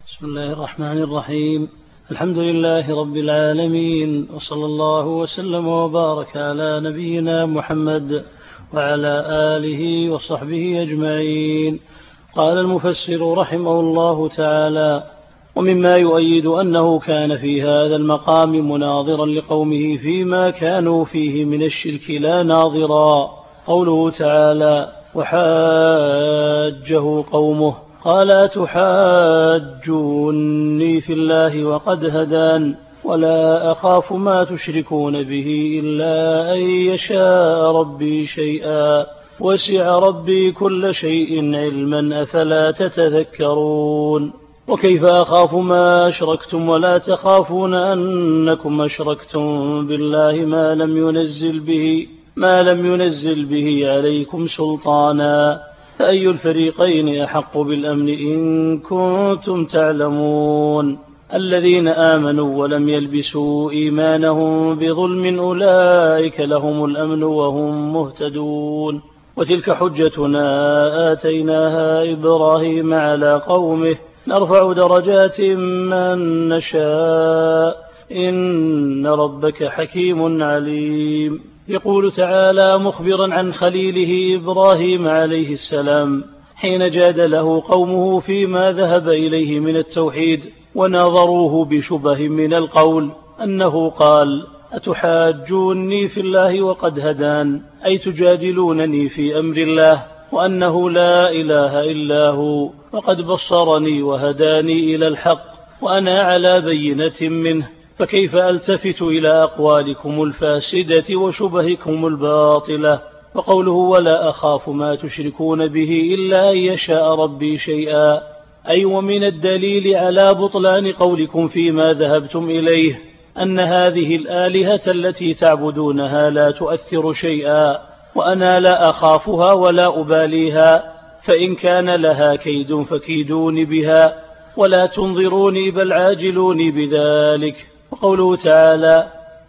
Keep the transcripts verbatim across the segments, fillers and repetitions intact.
بسم الله الرحمن الرحيم. الحمد لله رب العالمين، وصلى الله وسلم وبارك على نبينا محمد وعلى آله وصحبه أجمعين. قال المفسر رحمه الله تعالى: ومما يؤيد أنه كان في هذا المقام مناظرا لقومه فيما كانوا فيه من الشرك لا ناظرا قوله تعالى: وحاجه قومه قال: أتحاجوني في الله وقد هدان ولا أخاف ما تشركون به إلا أن يشاء ربي شيئا وسع ربي كل شيء علما أفلا تتذكرون. وكيف أخاف ما أشركتم ولا تخافون أنكم أشركتم بالله ما لم ينزل به ما لم ينزل به عليكم سلطانا، فأي الفريقين أحق بالأمن إن كنتم تعلمون؟ الذين آمنوا ولم يلبسوا إيمانهم بظلم أولئك لهم الأمن وهم مهتدون. وتلك حجتنا آتيناها إبراهيم على قومه نرفع درجات من نشاء إن ربك حكيم عليم. يقول تعالى مخبرا عن خليله إبراهيم عليه السلام حين جادله قومه فيما ذهب إليه من التوحيد وناظروه بشبه من القول، أنه قال: أتحاجوني في الله وقد هدان، أي تجادلونني في أمر الله وأنه لا إله إلا هو، وقد بصرني وهداني إلى الحق وأنا على بينة منه، فكيف ألتفت إلى أقوالكم الفاسدة وشبهكم الباطلة؟ وقوله: ولا أخاف ما تشركون به إلا أن يشاء ربي شيئا، أي ومن الدليل على بطلان قولكم فيما ذهبتم إليه أن هذه الآلهة التي تعبدونها لا تؤثر شيئا، وأنا لا أخافها ولا أباليها، فإن كان لها كيد فكيدوني بها ولا تنظروني بل عاجلوني بذلك. وقوله تعالى: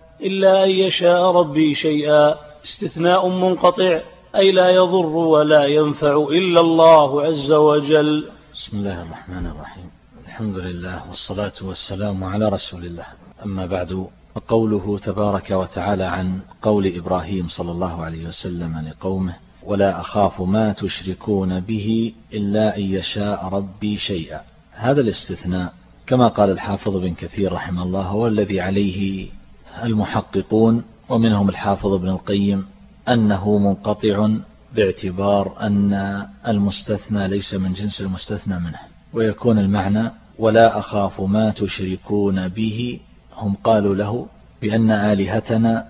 إلا أن يشاء ربي شيئا، استثناء منقطع، أي لا يضر ولا ينفع إلا الله عز وجل. بسم الله الرحمن الرحيم. الحمد لله والصلاة والسلام على رسول الله. أما بعد، فقوله تبارك وتعالى عن قول إبراهيم صلى الله عليه وسلم لقومه: ولا أخاف ما تشركون به إلا أن يشاء ربي شيئا، هذا الاستثناء كما قال الحافظ بن كثير رحمه الله هو الذي عليه المحققون ومنهم الحافظ ابن القيم، أنه منقطع باعتبار أن المستثنى ليس من جنس المستثنى منه، ويكون المعنى: ولا أخاف ما تشركون به. هم قالوا له بأن آلهتنا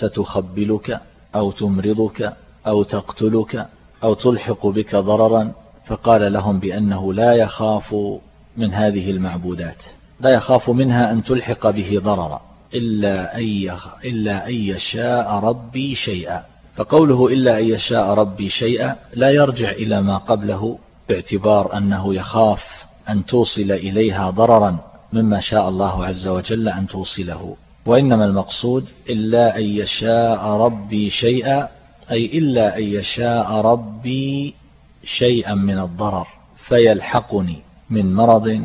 ستخبلك أو تمرضك أو تقتلك أو تلحق بك ضررا، فقال لهم بأنه لا يخاف من هذه المعبودات، لا يخاف منها أن تلحق به ضررا إلا أن إلا أن يشاء ربي شيئا. فقوله إلا أن يشاء ربي شيئا لا يرجع إلى ما قبله باعتبار أنه يخاف أن توصل إليها ضررا مما شاء الله عز وجل أن توصله، وإنما المقصود إلا أن يشاء ربي شيئا، أي إلا أن يشاء ربي شيئا من الضرر فيلحقني من مرض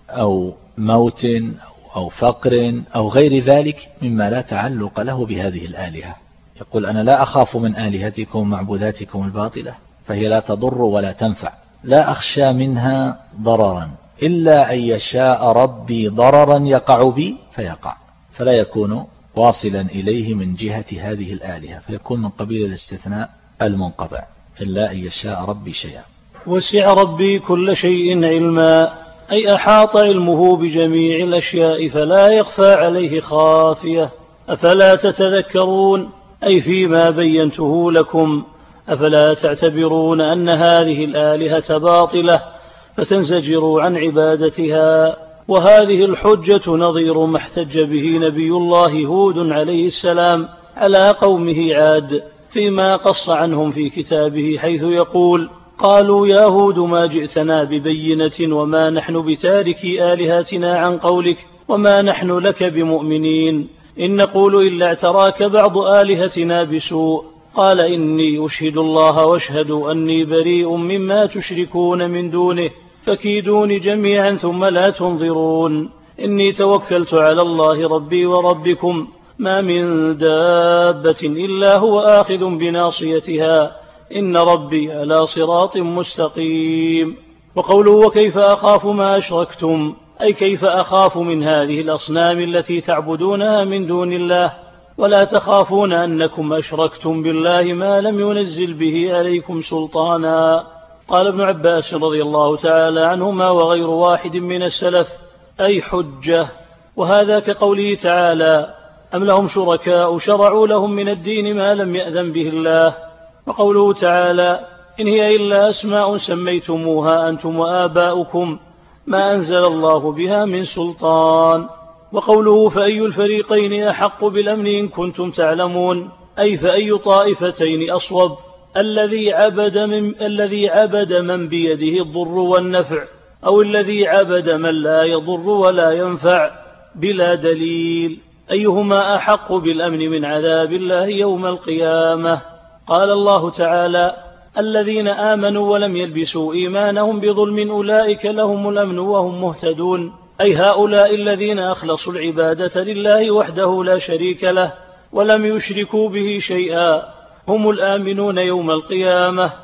أو موت أو فقر أو غير ذلك مما لا تعلق له بهذه الآلهة. يقول: أنا لا أخاف من آلهتكم ومعبوداتكم الباطلة، فهي لا تضر ولا تنفع، لا أخشى منها ضررا إلا أن يشاء ربي ضررا يقع بي فيقع، فلا يكون واصلا إليه من جهة هذه الآلهة، فيكون من قبيل الاستثناء المنقطع: إلا أن يشاء ربي شيئا. وسع ربي كل شيء علما، أي أحاط علمه بجميع الأشياء فلا يخفى عليه خافية. أفلا تتذكرون، أي فيما بينته لكم أفلا تعتبرون أن هذه الآلهة باطلة فتنزجروا عن عبادتها؟ وهذه الحجة نظير ما احتج به نبي الله هود عليه السلام على قومه عاد فيما قص عنهم في كتابه، حيث يقول: قالوا يا هود ما جئتنا ببينة وما نحن بتاركي آلهتنا عن قولك وما نحن لك بمؤمنين، إن نقول إلا اعتراك بعض آلهتنا بسوء. قال: إني أشهد الله واشهد أني بريء مما تشركون من دونه فكيدون جميعا ثم لا تنظرون إني توكلت على الله ربي وربكم ما من دابة إلا هو آخذ بناصيتها إن ربي على صراط مستقيم. وقوله وكيف أخاف ما أشركتم أي كيف أخاف من هذه الأصنام التي تعبدونها من دون الله ولا تخافون أنكم أشركتم بالله ما لم ينزل به عليكم سلطانا. قال ابن عباس رضي الله تعالى عنهما وغير واحد من السلف أي حجة. وهذا كقوله تعالى أم لهم شركاء شرعوا لهم من الدين ما لم يأذن به الله. وقوله تعالى إن هي إلا أسماء سميتموها أنتم وآباؤكم ما أنزل الله بها من سلطان. وقوله فأي الفريقين أحق بالأمن إن كنتم تعلمون أي فأي طائفتين أصوب الذي عبد من, الذي عبد من بيده الضر والنفع أو الذي عبد من لا يضر ولا ينفع بلا دليل أيهما أحق بالأمن من عذاب الله يوم القيامة. قال الله تعالى الذين آمنوا ولم يلبسوا إيمانهم بظلم أولئك لهم الأمن وهم مهتدون أي هؤلاء الذين أخلصوا العبادة لله وحده لا شريك له ولم يشركوا به شيئا هم الآمنون يوم القيامة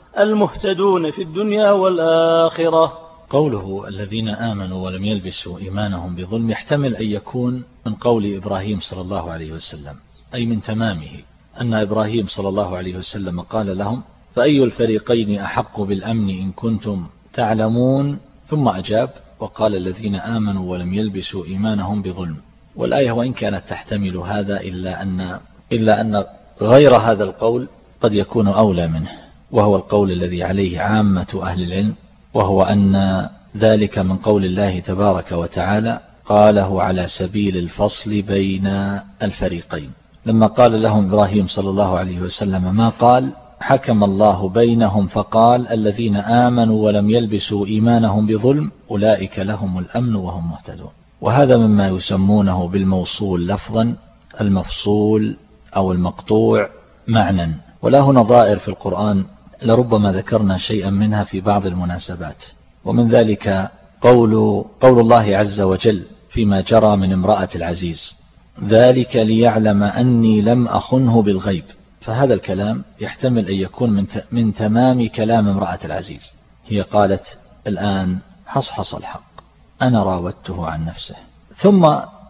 المهتدون في الدنيا والآخرة. قوله الذين آمنوا ولم يلبسوا إيمانهم بظلم يحتمل أن يكون من قول إبراهيم صلى الله عليه وسلم أي من تمامه أن إبراهيم صلى الله عليه وسلم قال لهم فأي الفريقين أحق بالأمن إن كنتم تعلمون ثم أجاب وقال الذين آمنوا ولم يلبسوا إيمانهم بظلم. والآية وإن كانت تحتمل هذا إلا أن, إلا أن غير هذا القول قد يكون أولى منه وهو القول الذي عليه عامة أهل العلم وهو أن ذلك من قول الله تبارك وتعالى قاله على سبيل الفصل بين الفريقين. لما قال لهم إبراهيم صلى الله عليه وسلم ما قال حكم الله بينهم فقال الذين آمنوا ولم يلبسوا إيمانهم بظلم أولئك لهم الأمن وهم مهتدون. وهذا مما يسمونه بالموصول لفظا المفصول أو المقطوع معنى. وله نظائر في القرآن لربما ذكرنا شيئا منها في بعض المناسبات. ومن ذلك قول, قول الله عز وجل فيما جرى من امرأة العزيز ذلك ليعلم أني لم أخنه بالغيب. فهذا الكلام يحتمل أن يكون من تمام كلام امرأة العزيز. هي قالت الآن حصحص الحق أنا راودته عن نفسه ثم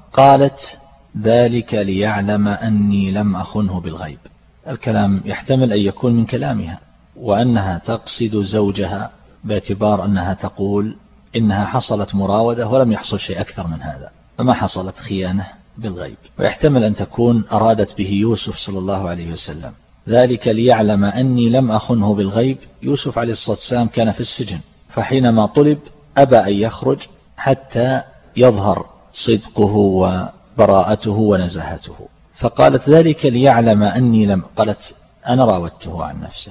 قالت ذلك ليعلم أني لم أخنه بالغيب. الكلام يحتمل أن يكون من كلامها وأنها تقصد زوجها باعتبار أنها تقول إنها حصلت مراودة ولم يحصل شيء أكثر من هذا فما حصلت خيانة بالغيب. ويحتمل أن تكون أرادت به يوسف صلى الله عليه وسلم ذلك ليعلم أني لم أخنه بالغيب. يوسف عليه الصلاة والسلام كان في السجن فحينما طلب أبى أن يخرج حتى يظهر صدقه وبراءته ونزاهته فقالت ذلك ليعلم أني لم قالت أنا راودته عن نفسه.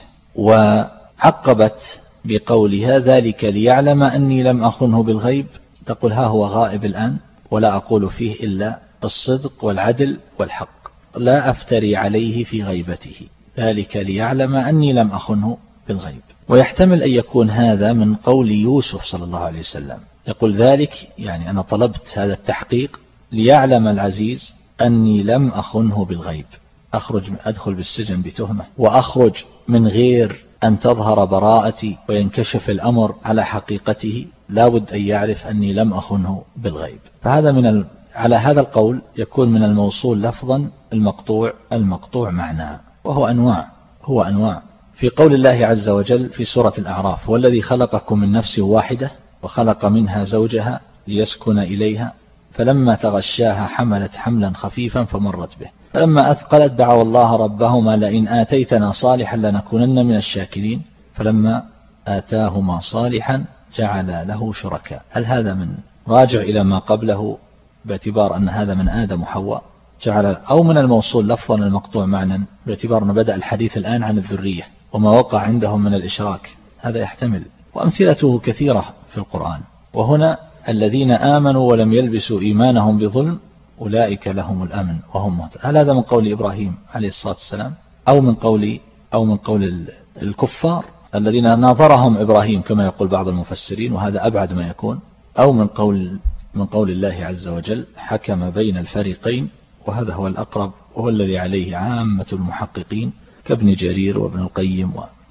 وعقبت بقولها ذلك ليعلم أني لم أخنه بالغيب تقول ها هو غائب الآن ولا أقول فيه إلا الصدق والعدل والحق لا أفتري عليه في غيبته ذلك ليعلم أني لم أخنه بالغيب. ويحتمل أن يكون هذا من قول يوسف صلى الله عليه وسلم يقول ذلك يعني أنا طلبت هذا التحقيق ليعلم العزيز أني لم أخنه بالغيب أخرج أدخل بالسجن بتهمة وأخرج من غير أن تظهر براءتي وينكشف الأمر على حقيقته لا بد أن يعرف أني لم أخنه بالغيب. فهذا من ال... على هذا القول يكون من الموصول لفظا المقطوع المقطوع معنى وهو أنواع هو أنواع في قول الله عز وجل في سورة الأعراف والذي خلقكم من نفس واحدة وخلق منها زوجها ليسكن إليها فلما تغشاها حملت حملا خفيفا فمرت به فلما أثقلت دعوا الله ربهما لئن آتيتنا صالحا لنكونن من الشاكرين فلما آتاهما صالحا جعل له شركاء. هل هذا من راجع إلى ما قبله باعتبار أن هذا من آدم وحواء جعل أو من الموصول لفظا المقطوع معنى باعتبار أن بدأ الحديث الآن عن الذرية وما وقع عندهم من الإشراك هذا يحتمل. وأمثلته كثيرة في القرآن. وهنا الذين آمنوا ولم يلبسوا إيمانهم بظلم أولئك لهم الأمن وهم مهتدون. هل هذا من قول إبراهيم عليه الصلاة والسلام أو من قول أو من قول الكفار الذين ناظرهم إبراهيم كما يقول بعض المفسرين، وهذا أبعد ما يكون، أو من قول من قول الله عز وجل حكم بين الفريقين، وهذا هو الأقرب وهو الذي عليه عامة المحققين كابن جرير وابن القيم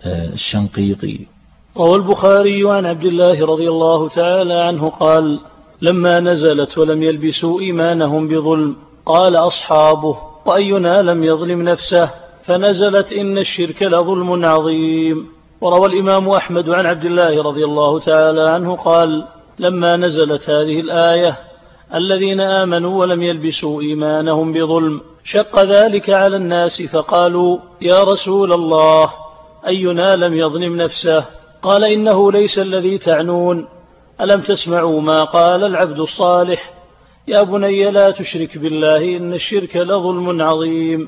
والشنقيطي. روى البخاري عن عبد الله رضي الله تعالى عنه قال: لما نزلت ولم يلبسوا إيمانهم بظلم قال أصحابه: وأينا لم يظلم نفسه؟ فنزلت إن الشرك لظلم عظيم. وروى الإمام أحمد عن عبد الله رضي الله تعالى عنه قال: لما نزلت هذه الآية الذين آمنوا ولم يلبسوا إيمانهم بظلم شق ذلك على الناس فقالوا: يا رسول الله، أينا لم يظلم نفسه؟ قال: إنه ليس الذي تعنون. ألم تسمعوا ما قال العبد الصالح: يا بني لا تشرك بالله إن الشرك لظلم عظيم،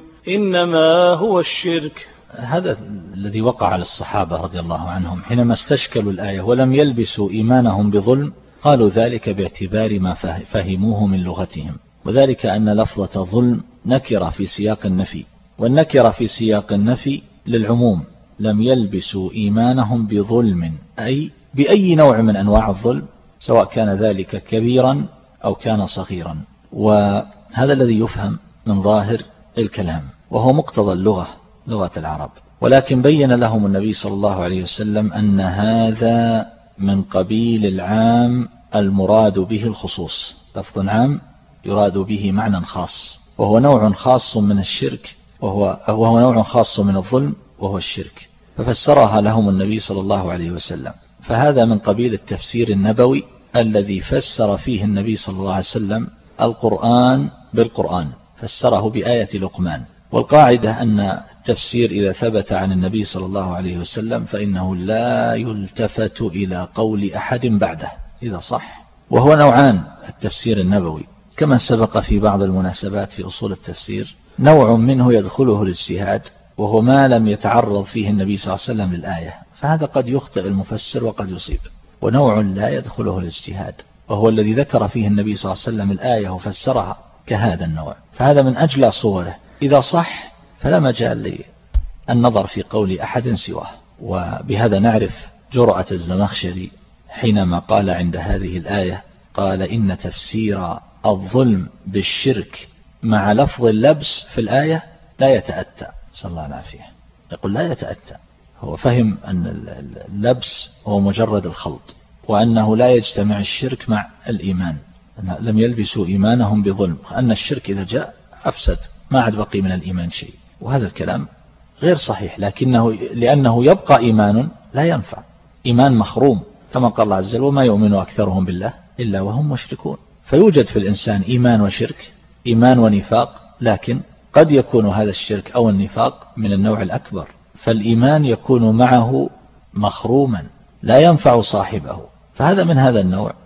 إنما هو الشرك. هذا الذي وقع على الصحابة رضي الله عنهم حينما استشكلوا الآية ولم يلبسوا إيمانهم بظلم، قالوا ذلك باعتبار ما فهموه من لغتهم، وذلك أن لفظة ظلم نكرة في سياق النفي، والنكرة في سياق النفي للعموم، لم يلبسوا إيمانهم بظلم، أي بأي نوع من أنواع الظلم، سواء كان ذلك كبيرا أو كان صغيرا. وهذا الذي يفهم من ظاهر الكلام، وهو مقتضى اللغة، لغة العرب. ولكن بين لهم النبي صلى الله عليه وسلم أن هذا من قبيل العام المراد به الخصوص، لفظ عام يراد به معنى خاص، وهو نوع خاص من الشرك، وهو, وهو نوع خاص من الظلم وهو الشرك، ففسرها لهم النبي صلى الله عليه وسلم. فهذا من قبيل التفسير النبوي الذي فسر فيه النبي صلى الله عليه وسلم القرآن بالقرآن، فسره بآية لقمان. والقاعدة أن التفسير إذا ثبت عن النبي صلى الله عليه وسلم فإنه لا يلتفت إلى قول أحد بعده إذا صح. وهو نوعان التفسير النبوي كما سبق في بعض المناسبات في أصول التفسير، نوع منه يدخله الاجتهاد، وهو ما لم يتعرض فيه النبي صلى الله عليه وسلم للآية، فهذا قد يخطئ المفسر وقد يصيب. ونوع لا يدخله الاجتهاد، وهو الذي ذكر فيه النبي صلى الله عليه وسلم الآية وفسرها كهذا النوع، فهذا من أجلى صوره. إذا صح فلا مجال للنظر في قول أحد سواه. وبهذا نعرف جرأة الزمخشري حينما قال عند هذه الآية، قال: إن تفسير الظلم بالشرك مع لفظ اللبس في الآية لا يتأتى، صلى الله العافية. يقول لا يتأتى، هو فهم أن اللبس هو مجرد الخلط، وأنه لا يجتمع الشرك مع الإيمان، أن لم يلبسوا إيمانهم بظلم، أن الشرك إذا جاء أفسد، ما عاد بقي من الإيمان شيء. وهذا الكلام غير صحيح، لكنه لأنه يبقى إيمان لا ينفع، إيمان مخروم، كما قال الله عز وجل: وما يؤمن أكثرهم بالله إلا وهم مشركون. فيوجد في الإنسان إيمان وشرك، إيمان ونفاق، لكن قد يكون هذا الشرك أو النفاق من النوع الأكبر، فالإيمان يكون معه مخروما لا ينفع صاحبه، فهذا من هذا النوع.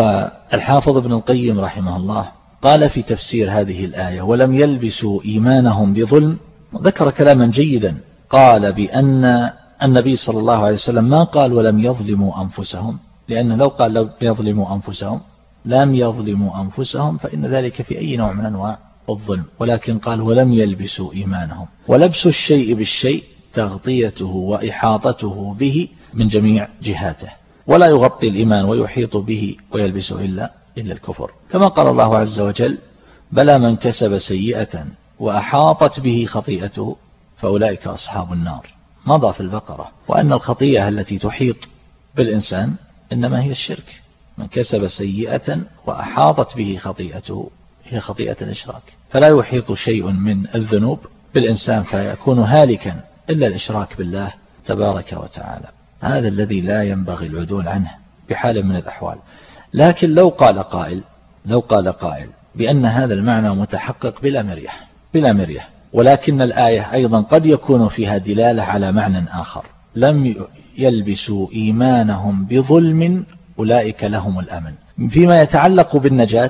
والحافظ ابن القيم رحمه الله قال في تفسير هذه الآية: ولم يلبسوا إيمانهم بظلم، ذكر كلاما جيدا، قال بأن النبي صلى الله عليه وسلم ما قال ولم يظلموا أنفسهم، لأن لو قال لو يظلموا أنفسهم لم يظلموا أنفسهم فإن ذلك في أي نوع من أنواع الظلم، ولكن قال ولم يلبسوا إيمانهم. ولبس الشيء بالشيء تغطيته وإحاطته به من جميع جهاته، ولا يغطي الإيمان ويحيط به ويلبسه إلا إلا الكفر، كما قال الله عز وجل: بلى من كسب سيئة وأحاطت به خطيئته فأولئك أصحاب النار، مضى في البقرة. وأن الخطيئة التي تحيط بالإنسان إنما هي الشرك، من كسب سيئة وأحاطت به خطيئته هي خطيئة الإشراك، فلا يحيط شيء من الذنوب بالإنسان فيكون هالكا إلا الإشراك بالله تبارك وتعالى. هذا الذي لا ينبغي العدول عنه بحال من الأحوال. لكن لو قال قائل لو قال قائل بأن هذا المعنى متحقق بلا مرية بلا مرية ولكن الآية أيضا قد يكون فيها دلالة على معنى آخر: لم يلبسوا إيمانهم بظلم أولئك لهم الأمن، فيما يتعلق بالنجاة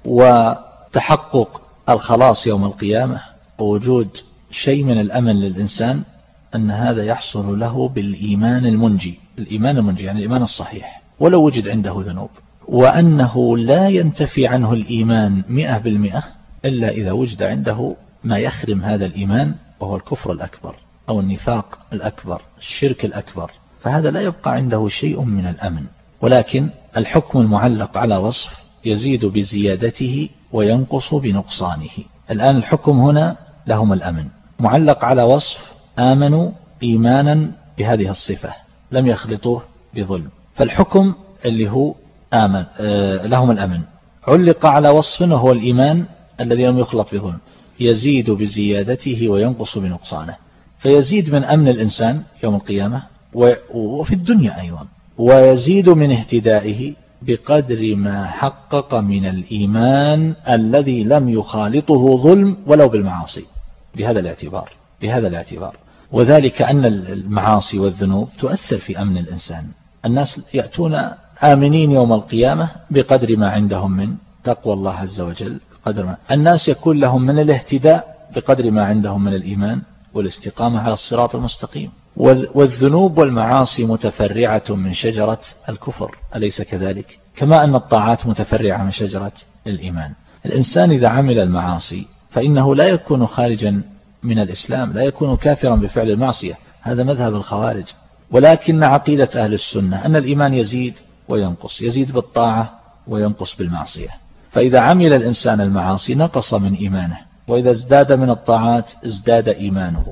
وتحقق الخلاص يوم القيامة ووجود شيء من الأمن للإنسان، أن هذا يحصل له بالإيمان المنجي، الإيمان المنجي يعني الإيمان الصحيح ولو وجد عنده ذنوب، وأنه لا ينتفي عنه الإيمان مئة بالمئة إلا إذا وجد عنده ما يخرم هذا الإيمان، وهو الكفر الأكبر أو النفاق الأكبر، الشرك الأكبر، فهذا لا يبقى عنده شيء من الأمن. ولكن الحكم المعلق على وصف يزيد بزيادته وينقص بنقصانه. الآن الحكم هنا لهم الأمن، معلق على وصف آمنوا إيمانا بهذه الصفة لم يخلطوه بظلم، فالحكم اللي هو آمن آه لهم الأمن علق على وصف وهو الإيمان الذي لم يخلط بظلم، يزيد بزيادته وينقص بنقصانه. فيزيد من أمن الإنسان يوم القيامة وفي الدنيا أيضا، ويزيد من اهتدائه بقدر ما حقق من الإيمان الذي لم يخالطه ظلم ولو بالمعاصي. بهذا الاعتبار بهذا الاعتبار وذلك أن المعاصي والذنوب تؤثر في أمن الإنسان. الناس يأتون آمنين يوم القيامة بقدر ما عندهم من تقوى الله عز وجل، قدر ما الناس يكون لهم من الاهتداء بقدر ما عندهم من الإيمان والاستقامة على الصراط المستقيم. والذنوب والمعاصي متفرعة من شجرة الكفر، أليس كذلك؟ كما أن الطاعات متفرعة من شجرة الإيمان. الإنسان إذا عمل المعاصي فإنه لا يكون خارجا من الإسلام، لا يكون كافرا بفعل المعصية، هذا مذهب الخوارج. ولكن عقيدة أهل السنة أن الإيمان يزيد وينقص، يزيد بالطاعة وينقص بالمعصية. فإذا عمل الإنسان المعاصي نقص من إيمانه، وإذا ازداد من الطاعات ازداد إيمانه.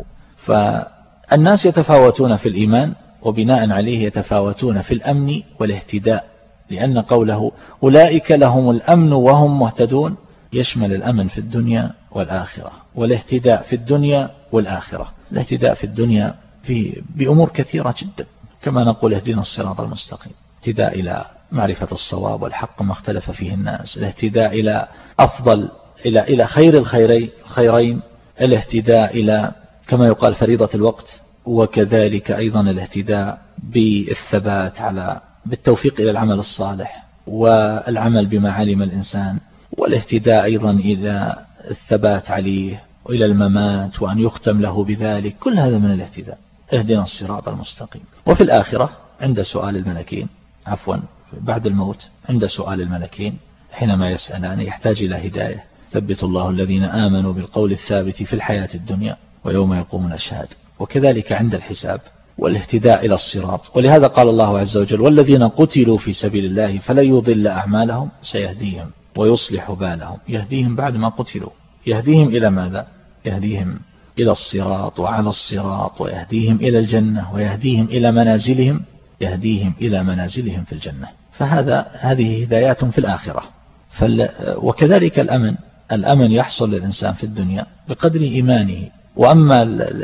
فالناس يتفاوتون في الإيمان، وبناء عليه يتفاوتون في الأمن والاهتداء، لأن قوله أولئك لهم الأمن وهم مهتدون يشمل الأمن في الدنيا والآخرة، والاهتداء في الدنيا والآخرة. الاهتداء في الدنيا في بأمور كثيرة جدا، كما نقول اهدنا الصراط المستقيم، اهتداء إلى معرفة الصواب والحق ما اختلف فيه الناس، الاهتداء إلى أفضل إلى إلى خير الخيرين الخيرين الاهتداء إلى كما يقال فريضة الوقت، وكذلك أيضا الاهتداء بالثبات على بالتوفيق إلى العمل الصالح والعمل بما علم الإنسان، والاهتداء أيضا إلى الثبات عليه وإلى الممات وأن يختم له بذلك. كل هذا من الاهتداء، اهدنا الصراط المستقيم. وفي الآخرة عند سؤال الملكين عفوا بعد الموت عند سؤال الملكين حينما يسألان يحتاج إلى هداية، ثبت الله الذين آمنوا بالقول الثابت في الحياة الدنيا ويوم يقوم الأشهاد. وكذلك عند الحساب والاهتداء إلى الصراط. ولهذا قال الله عز وجل والذين قتلوا في سبيل الله فلن يضل أعمالهم سيهديهم ويصلح بالهم. يهديهم بعد ما قتلوا، يهديهم إلى ماذا؟ يهديهم إلى الصراط وعلى الصراط، ويهديهم إلى الجنة، ويهديهم إلى منازلهم يهديهم إلى منازلهم في الجنة. فهذا هذه هدايات في الآخرة. وكذلك الأمن الأمن يحصل للإنسان في الدنيا بقدر إيمانه. وأما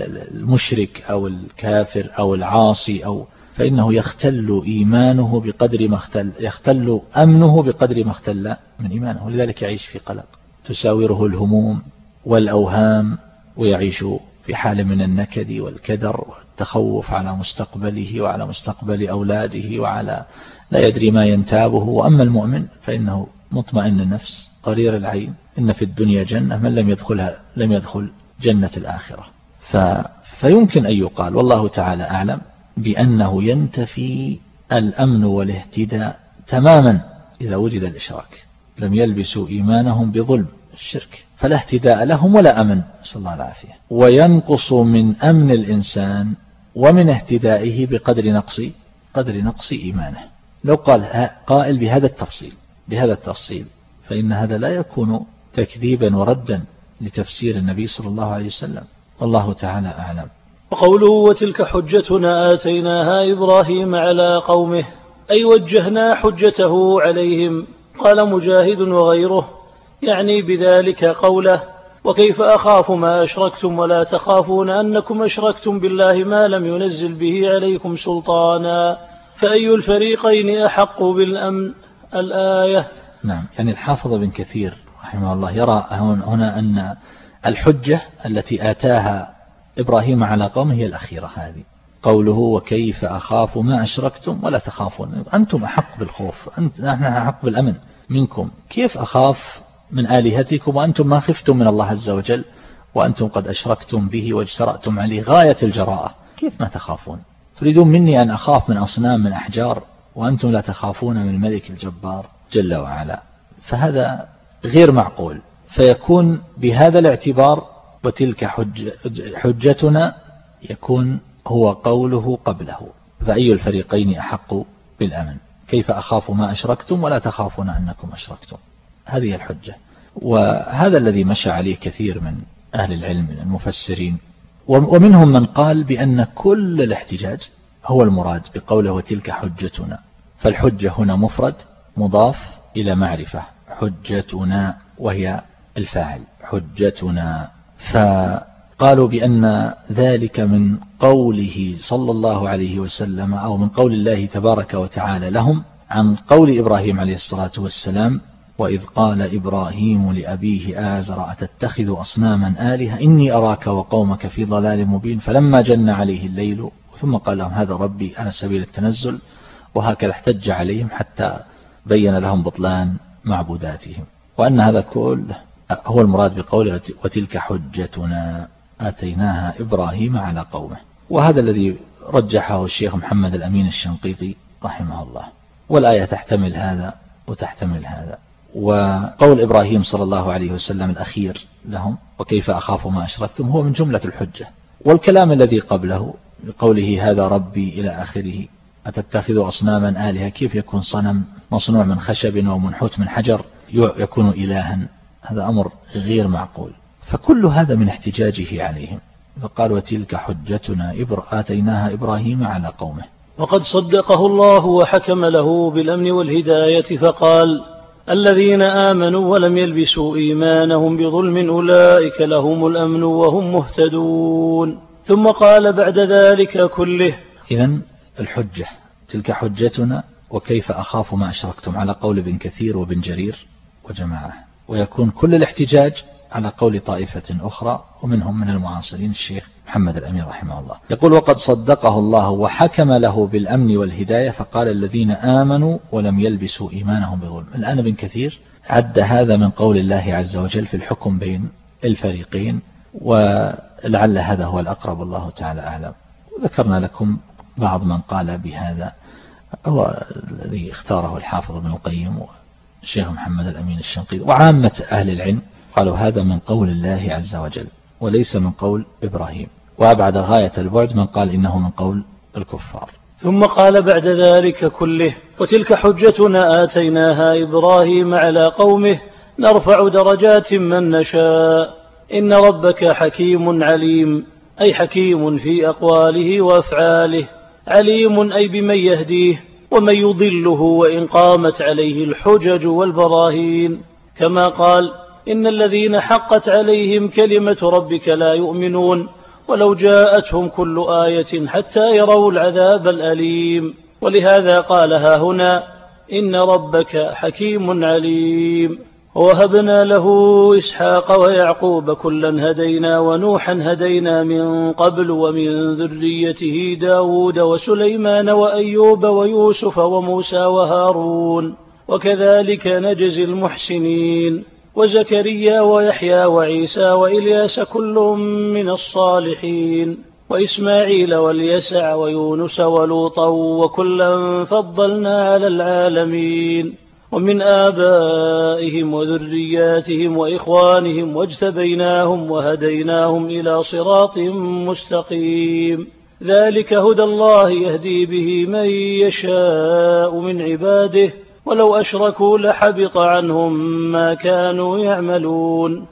المشرك أو الكافر أو العاصي أو فإنه يختل إيمانه بقدر ما اختل يختل أمنه بقدر ما اختل من إيمانه، ولذلك يعيش في قلق تساوره الهموم والأوهام، ويعيش في حال من النكد والكدر والتخوف على مستقبله وعلى مستقبل أولاده، وعلى لا يدري ما ينتابه. وأما المؤمن فإنه مطمئن النفس قرير العين، إن في الدنيا جنة من لم يدخلها لم يدخل جنة الآخرة. ف... فيمكن أن يقال والله تعالى أعلم بأنه ينتفي الأمن والاهتداء تماما إذا وجد الإشراك، لم يلبسوا إيمانهم بظلم الشرك، فلا اهتداء لهم ولا أمن، صلى الله العافية. وينقص من أمن الإنسان ومن اهتدائه بقدر نقص قدر نقص إيمانه. لو قال قائل بهذا التفصيل بهذا التفصيل فإن هذا لا يكون تكذيبا وردا لتفسير النبي صلى الله عليه وسلم، والله تعالى أعلم. وقوله وتلك حجتنا آتيناها إبراهيم على قومه أي وجهنا حجته عليهم. قال مجاهد وغيره يعني بذلك قوله وكيف أخاف ما أشركتم ولا تخافون أنكم أشركتم بالله ما لم ينزل به عليكم سلطانا فأي الفريقين أحق بالأمن الآية. نعم، يعني الحافظ بن كثير رحمه الله يرى هنا أن الحجة التي آتاها إبراهيم على قومه هي الأخيرة هذه، قوله وكيف أخاف ما أشركتم ولا تخافون. أنتم أحق بالخوف، نحن أحق بالأمن منكم. كيف أخاف من آلهتكم وأنتم ما خفتم من الله عز وجل وأنتم قد أشركتم به واجترأتم عليه غاية الجراءة؟ كيف ما تخافون؟ تريدون مني أن أخاف من أصنام من أحجار وأنتم لا تخافون من الملك الجبار جل وعلا؟ فهذا غير معقول. فيكون بهذا الاعتبار وتلك حج حجتنا يكون هو قوله قبله، فأي الفريقين أحق بالأمن؟ كيف أخاف ما أشركتم ولا تخافون أنكم أشركتم؟ هذه الحجة. وهذا الذي مشى عليه كثير من أهل العلم من المفسرين، ومنهم من قال بأن كل الاحتجاج هو المراد بقوله وتلك حجتنا، فالحجة هنا مفرد مضاف إلى معرفة، حجتنا وهي الفاعل حجتنا. فقالوا بأن ذلك من قوله صلى الله عليه وسلم أو من قول الله تبارك وتعالى لهم عن قول إبراهيم عليه الصلاة والسلام وإذ قال إبراهيم لأبيه آزر أتتخذ أصناما آلهة إني أراك وقومك في ضلال مبين فلما جن عليه الليل ثم قال لهم هذا ربي أنا سبيل التنزل، وهكذا احتج عليهم حتى بين لهم بطلان معبوداتهم، وأن هذا كله هو المراد بقوله وتلك حجتنا آتيناها إبراهيم على قومه. وهذا الذي رجحه الشيخ محمد الأمين الشنقيطي رحمه الله، والآية تحتمل هذا وتحتمل هذا. وقول إبراهيم صلى الله عليه وسلم الأخير لهم وكيف أخاف ما أشركتم هو من جملة الحجة. والكلام الذي قبله بقوله هذا ربي إلى آخره أتتخذ أصناما آلهة، كيف يكون صنم مصنوع من خشب ومنحوت من حجر يكون إلها؟ هذا أمر غير معقول. فكل هذا من احتجاجه عليهم. فقال وتلك حجتنا آتيناها إبراهيم على قومه. وقد صدقه الله وحكم له بالأمن والهداية فقال الذين آمنوا ولم يلبسوا إيمانهم بظلم أولئك لهم الأمن وهم مهتدون. ثم قال بعد ذلك كله إذن الحجة تلك حجتنا وكيف أخاف ما أشركتم على قول ابن كثير وابن جرير وجماعة، ويكون كل الاحتجاج على قول طائفة أخرى ومنهم من المعاصرين الشيخ محمد الأمين رحمه الله. يقول وقد صدقه الله وحكم له بالأمن والهداية فقال الذين آمنوا ولم يلبسوا إيمانهم بظلم. الآن ابن كثير عد هذا من قول الله عز وجل في الحكم بين الفريقين، ولعل هذا هو الأقرب الله تعالى أعلم. وذكرنا لكم بعض من قال بهذا هو الذي اختاره الحافظ ابن القيم والشيخ محمد الأمين الشنقيطي وعامة أهل العلم، قالوا هذا من قول الله عز وجل وليس من قول إبراهيم. وأبعد غاية البعد من قال إنه من قول الكفار. ثم قال بعد ذلك كله وتلك حجتنا آتيناها إبراهيم على قومه نرفع درجات من نشاء إن ربك حكيم عليم، أي حكيم في أقواله وأفعاله، عليم أي بمن يهديه ومن يضله وإن قامت عليه الحجج والبراهين، كما قال إن الذين حقت عليهم كلمة ربك لا يؤمنون ولو جاءتهم كل آية حتى يروا العذاب الأليم. ولهذا قالها هنا إن ربك حكيم عليم. ووهبنا له إسحاق ويعقوب كلا هدينا ونوحا هدينا من قبل ومن ذريته داود وسليمان وأيوب ويوسف وموسى وهارون وكذلك نجزي المحسنين، وزكريا ويحيى وعيسى وإلياس كل من الصالحين، وإسماعيل واليسع ويونس ولوطا وكلا فضلنا على العالمين، ومن آبائهم وذرياتهم وإخوانهم واجتبيناهم وهديناهم إلى صراط مستقيم. ذلك هدى الله يهدي به من يشاء من عباده ولو أشركوا لحبط عنهم ما كانوا يعملون.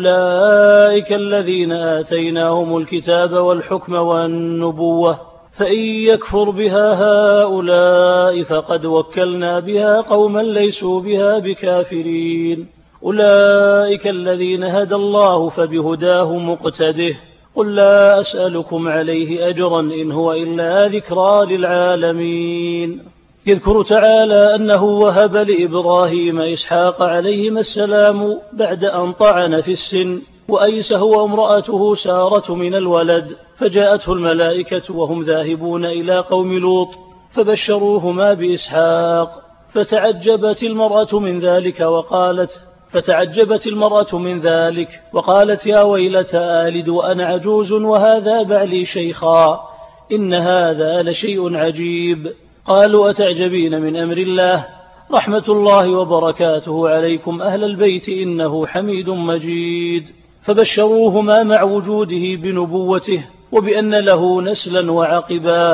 أولئك الذين آتيناهم الكتاب والحكم والنبوة فإن يكفر بها هؤلاء فقد وكلنا بها قوما ليسوا بها بكافرين. أولئك الذين هدى الله فبهداه مقتده. قل لا أسألكم عليه أجرا إن هو إلا ذكرى للعالمين. يذكر تعالى أنه وهب لإبراهيم إسحاق عليهما السلام بعد أن طعن في السن وأيس هو وامرأته سارة من الولد، فجاءته الملائكة وهم ذاهبون إلى قوم لوط فبشروهما بإسحاق، فتعجبت المرأة من ذلك وقالت فتعجبت المرأة من ذلك وقالت يا ويلتى آلد وأنا عجوز وهذا بعلي شيخا إن هذا لشيء عجيب. قالوا أتعجبين من أمر الله رحمة الله وبركاته عليكم أهل البيت إنه حميد مجيد. فبشروهما مع وجوده بنبوته وبأن له نسلا وعقبا،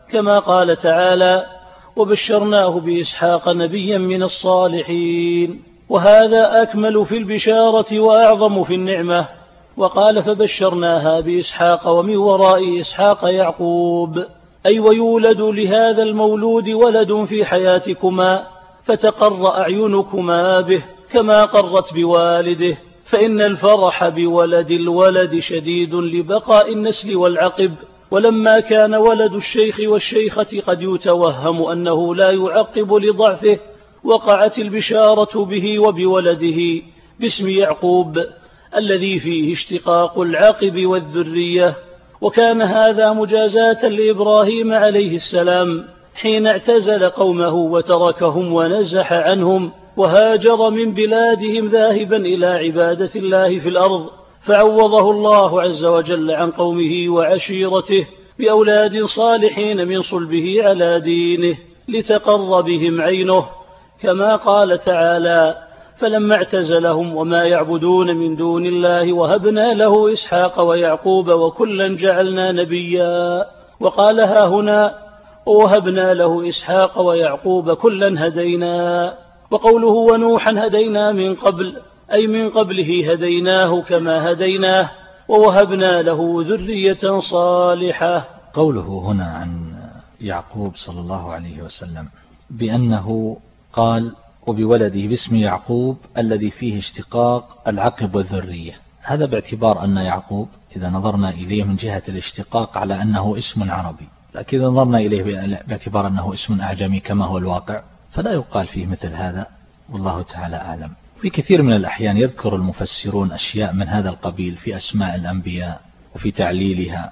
كما قال تعالى: وبشرناه بإسحاق نبيا من الصالحين. وهذا أكمل في البشارة وأعظم في النعمة. وقال: فبشرناها بإسحاق ومن وراء إسحاق يعقوب، أي ويولد لهذا المولود ولد في حياتكما فتقر أعينكما به كما قرت بوالده، فإن الفرح بولد الولد شديد لبقاء النسل والعقب. ولما كان ولد الشيخ والشيخة قد يتوهم أنه لا يعقب لضعفه، وقعت البشارة به وبولده باسم يعقوب الذي فيه اشتقاق العقب والذرية. وكان هذا مجازاة لإبراهيم عليه السلام حين اعتزل قومه وتركهم ونزح عنهم وهاجر من بلادهم ذاهبا إلى عبادة الله في الأرض، فعوضه الله عز وجل عن قومه وعشيرته بأولاد صالحين من صلبه على دينه لتقر بهم عينه، كما قال تعالى: فلما اعتزلهم وما يعبدون من دون الله وهبنا له إسحاق ويعقوب وكلا جعلنا نبيا. وقال ها هنا: ووهبنا له إسحاق ويعقوب كلا هدينا. وقوله: ونوحا هدينا من قبل، أي من قبله هديناه كما هديناه ووهبنا له ذرية صالحة. قوله هنا عن يعقوب صلى الله عليه وسلم بأنه قال: وبولده باسم يعقوب الذي فيه اشتقاق العقب والذرية، هذا باعتبار أن يعقوب إذا نظرنا إليه من جهة الاشتقاق على أنه اسم عربي، لكن إذا نظرنا إليه باعتبار أنه اسم أعجمي كما هو الواقع فلا يقال فيه مثل هذا، والله تعالى أعلم. في كثير من الأحيان يذكر المفسرون أشياء من هذا القبيل في أسماء الأنبياء وفي تعليلها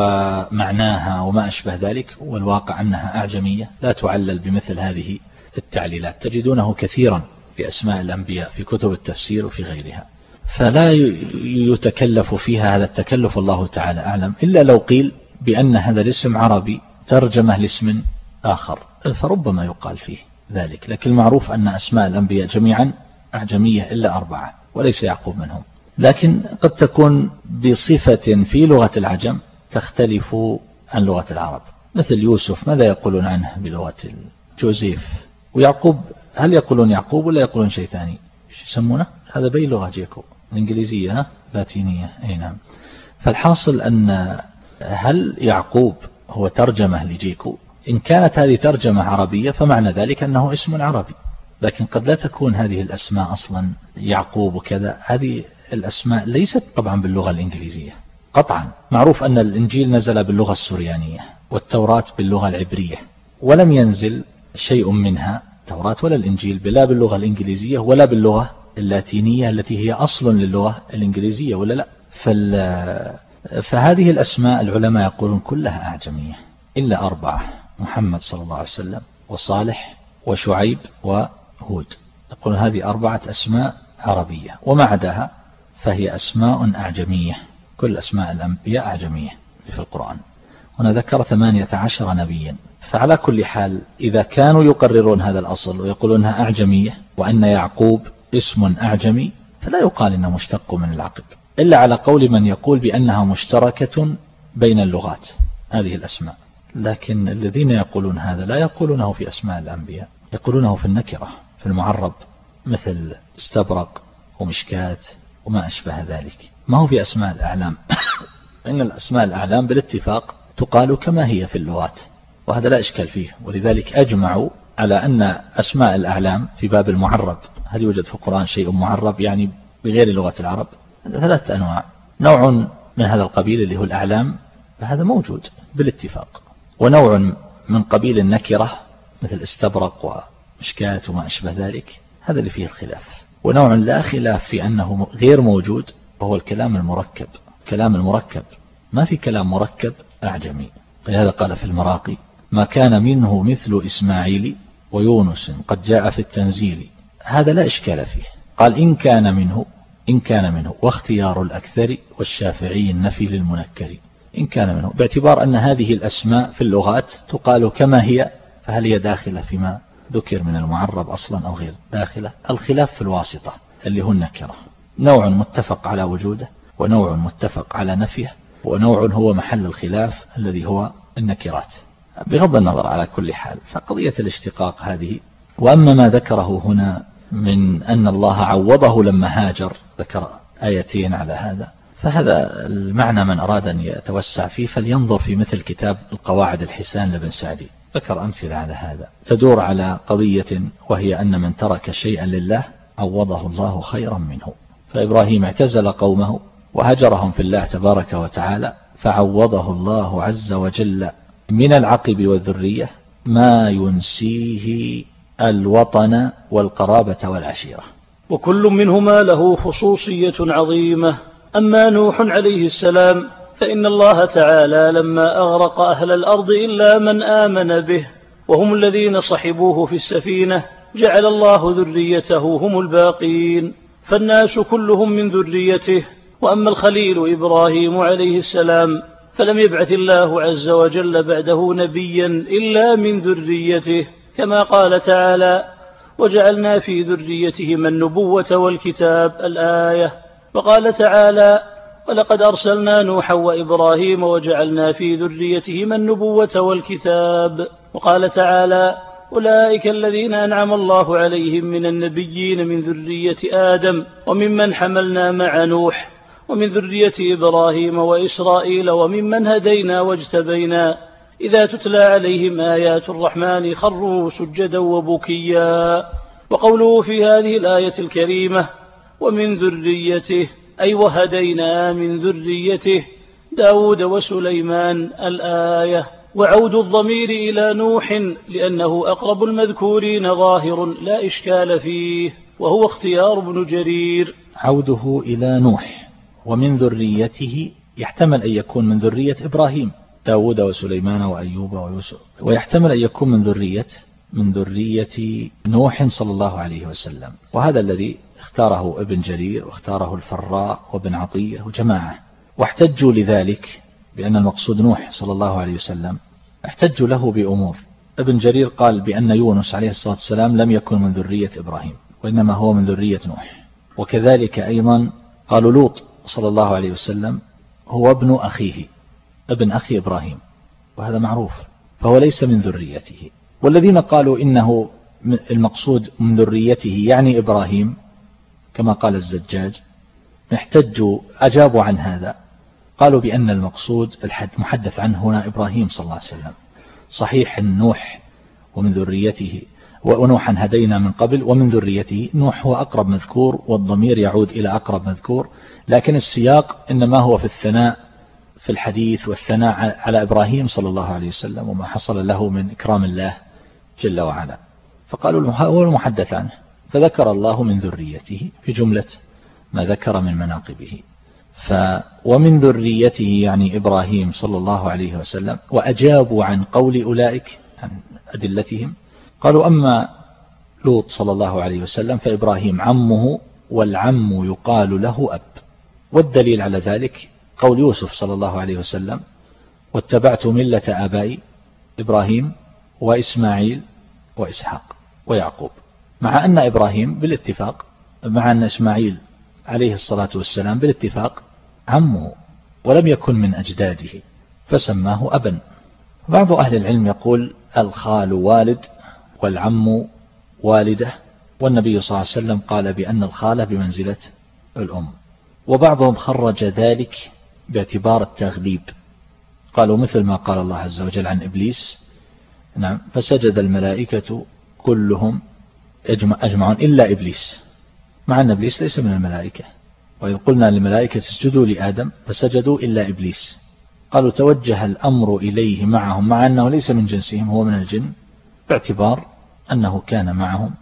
ومعناها وما أشبه ذلك، والواقع أنها أعجمية لا تعلل بمثل هذه التعليلات، تجدونه كثيرا في أسماء الأنبياء في كتب التفسير وفي غيرها، فلا يتكلف فيها هذا التكلف، الله تعالى أعلم، إلا لو قيل بأن هذا الاسم عربي ترجمه لاسم آخر فربما يقال فيه ذلك، لكن المعروف أن أسماء الأنبياء جميعا أعجمية إلا أربعة وليس يعقوب منهم، لكن قد تكون بصفة في لغة العجم تختلف عن لغة العرب، مثل يوسف ماذا يقولون عنه بلغة جوزيف، ويعقوب هل يقولون يعقوب ولا يقولون شيء ثاني؟ يسمونه هذا بأي لغة جيكو؟ الإنجليزية لاتينية، أي نعم. فالحاصل أن هل يعقوب هو ترجمة لجيكو؟ إن كانت هذه ترجمة عربية فمعنى ذلك أنه اسم عربي، لكن قد لا تكون هذه الأسماء أصلا يعقوب وكذا، هذه الأسماء ليست طبعا باللغة الإنجليزية قطعا، معروف أن الإنجيل نزل باللغة السريانية والتوراة باللغة العبرية، ولم ينزل شيء منها التوراة ولا الإنجيل بلا باللغة الإنجليزية ولا باللغة اللاتينية التي هي أصل للغة الإنجليزية، ولا لا؟ فهذه الأسماء العلماء يقولون كلها أعجمية إلا أربعة: محمد صلى الله عليه وسلم وصالح وشعيب وهود، يقولون هذه أربعة أسماء عربية، وما عداها فهي أسماء أعجمية، كل أسماء الأنبياء أعجمية في القرآن. هنا ذكر ثمانية عشر نبيا، فعلى كل حال إذا كانوا يقررون هذا الأصل ويقولونها أعجمية وأن يعقوب اسم أعجمي فلا يقال إنه مشتق من العقب، إلا على قول من يقول بأنها مشتركة بين اللغات هذه الأسماء، لكن الذين يقولون هذا لا يقولونه في أسماء الأنبياء، يقولونه في النكرة في المعرب، مثل استبرق ومشكات وما أشبه ذلك، ما هو في أسماء الأعلام. إن الأسماء الأعلام بالاتفاق تقال كما هي في اللغات، وهذا لا إشكال فيه، ولذلك أجمعوا على أن أسماء الأعلام في باب المعرب، هل يوجد في القرآن شيء معرب يعني بغير لغة العرب؟ ثلاثة أنواع، نوع من هذا القبيل اللي هو الأعلام فهذا موجود بالاتفاق، ونوع من قبيل النكرة مثل استبرق ومشكات وما أشبه ذلك هذا اللي فيه الخلاف، ونوع لا خلاف في أنه غير موجود وهو الكلام المركب. كلام المركب ما في كلام مركب أعجمي، لهذا قال في المراقي: ما كان منه مثل إسماعيل ويونس قد جاء في التنزيل، هذا لا إشكال فيه. قال إن كان منه إن كان منه واختيار الأكثر والشافعي النفي للمنكر، إن كان منه باعتبار أن هذه الأسماء في اللغات تقال كما هي، فهل هي داخلة فيما ذكر من المعرب أصلا أو غير داخلة؟ الخلاف في الواسطة اللي هو النكرة، نوع متفق على وجوده ونوع متفق على نفيه، ونوع هو محل الخلاف الذي هو النكرات. بغض النظر على كل حال، فقضية الاشتقاق هذه. وأما ما ذكره هنا من أن الله عوضه لما هاجر، ذكر آيتين على هذا، فهذا المعنى من أراد أن يتوسع فيه فلينظر في مثل كتاب القواعد الحسان لابن سعدي، ذكر أمثلة على هذا تدور على قضية، وهي أن من ترك شيئا لله عوضه الله خيرا منه. فإبراهيم اعتزل قومه وهجرهم في الله تبارك وتعالى، فعوضه الله عز وجل من العقب والذرية ما ينسيه الوطن والقرابة والعشيرة، وكل منهما له خصوصية عظيمة. أما نوح عليه السلام فإن الله تعالى لما أغرق أهل الأرض إلا من آمن به وهم الذين صحبوه في السفينة جعل الله ذريته هم الباقين، فالناس كلهم من ذريته. وأما الخليل إبراهيم عليه السلام فلم يبعث الله عز وجل بعده نبيا إلا من ذريته، كما قال تعالى: وجعلنا في ذريتهما النبوة والكتاب، الآية. وقال تعالى: ولقد أرسلنا نوحا وإبراهيم وجعلنا في ذريتهما النبوة والكتاب. وقال تعالى: أولئك الذين أنعم الله عليهم من النبيين من ذرية آدم وممن حملنا مع نوح ومن ذرية إبراهيم وإسرائيل وممن هدينا واجتبينا إذا تتلى عليهم آيات الرحمن خروا سجدا وبكيا. وقوله في هذه الآية الكريمة: ومن ذريته، أي وهدينا من ذريته داود وسليمان، الآية. وعود الضمير إلى نوح لأنه أقرب المذكورين ظاهر لا إشكال فيه، وهو اختيار ابن جرير. عوده إلى نوح ومن ذريته يحتمل أن يكون من ذرية إبراهيم، داود وسليمان وأيوب ويوسف، ويحتمل أن يكون من ذرية من ذرية نوح صلى الله عليه وسلم، وهذا الذي اختاره ابن جرير واختاره الفراء وابن عطية وجماعة. واحتجوا لذلك بأن المقصود نوح صلى الله عليه وسلم، احتجوا له بأمور. ابن جرير قال بأن يونس عليه الصلاة والسلام لم يكن من ذرية إبراهيم وإنما هو من ذرية نوح. وكذلك أيضا قالوا لوط صلى الله عليه وسلم هو ابن أخيه، ابن أخي إبراهيم، وهذا معروف، فهو ليس من ذريته. والذين قالوا إنه المقصود من ذريته يعني إبراهيم كما قال الزجاج، احتجوا أجابوا عن هذا، قالوا بأن المقصود المحدث عنه هنا إبراهيم صلى الله عليه وسلم. صحيح نوح ومن ذريته، ونوحا هدينا من قبل ومن ذريته، نوح هو أقرب مذكور والضمير يعود إلى أقرب مذكور، لكن السياق إنما هو في الثناء في الحديث والثناء على إبراهيم صلى الله عليه وسلم وما حصل له من إكرام الله جل وعلا، فقالوا هو المحدث عنه، فذكر الله من ذريته في جملة ما ذكر من مناقبه. ف ومن ذريته يعني إبراهيم صلى الله عليه وسلم. وأجابوا عن قول أولئك عن أدلتهم، قالوا أما لوط صلى الله عليه وسلم فإبراهيم عمه، والعم يقال له أب. والدليل على ذلك قول يوسف صلى الله عليه وسلم: واتبعت ملة آبائي إبراهيم وإسماعيل وإسحاق ويعقوب، مع أن إبراهيم بالاتفاق مع أن إسماعيل عليه الصلاة والسلام بالاتفاق عمه ولم يكن من أجداده فسماه أبا. بعض أهل العلم يقول الخال والد والعم والده، والنبي صلى الله عليه وسلم قال بأن الخالة بمنزلة الأم. وبعضهم خرج ذلك باعتبار التغليب، قالوا مثل ما قال الله عز وجل عن إبليس: نعم فسجد الملائكة كلهم أجمعون إلا إبليس، مع أن إبليس ليس من الملائكة، وإذ قلنا للملائكة اسجدوا لآدم فسجدوا إلا إبليس. قالوا توجه الأمر إليه معهم مع أنه ليس من جنسهم، هو من الجن، باعتبار أنه كان معهم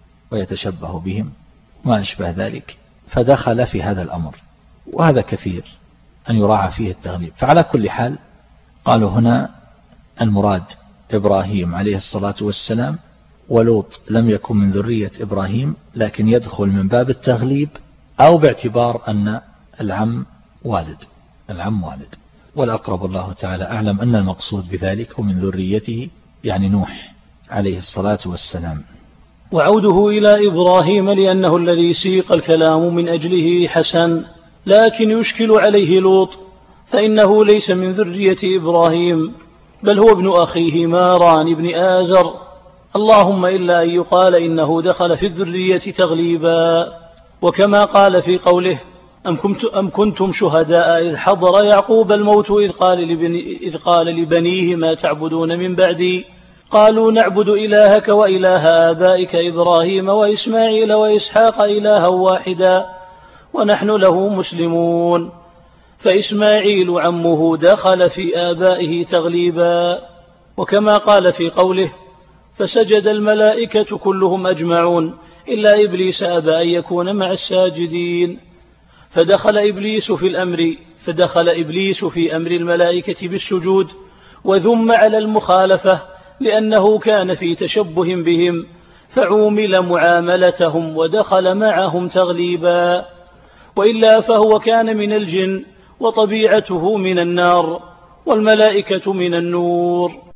ويتشبه بهم ما أشبه ذلك، فدخل في هذا الأمر، وهذا كثير أن يراعى فيه التغليب. فعلى كل حال قالوا هنا المراد إبراهيم عليه الصلاة والسلام، ولوط لم يكن من ذرية إبراهيم لكن يدخل من باب التغليب أو باعتبار أن العم والد العم والد والأقرب الله تعالى أعلم أن المقصود بذلك ومن ذريته يعني نوح عليه الصلاة والسلام. وعوده إلى إبراهيم لأنه الذي سيق الكلام من أجله حسن، لكن يشكل عليه لوط فإنه ليس من ذرية إبراهيم، بل هو ابن أخيه ماران بن آزر، اللهم إلا أن يقال إنه دخل في الذرية تغليبا. وكما قال في قوله أم, كنت أم كنتم شهداء إذ حضر يعقوب الموت إذ قال, لبني إذ قال لبنيه ما تعبدون من بعدي قالوا نعبد إلهك وإله آبائك إبراهيم وإسماعيل وإسحاق إلها واحدا ونحن له مسلمون. فإسماعيل عمه دخل في آبائه تغليبا. وكما قال في قوله فسجد الملائكة كلهم أجمعون إلا إبليس أبى أن يكون مع الساجدين. فدخل إبليس في الأمر فدخل إبليس في أمر الملائكة بالسجود وذم على المخالفة لأنه كان في تشبه بهم فعومل معاملتهم ودخل معهم تغليبا، وإلا فهو كان من الجن وطبيعته من النار والملائكة من النور.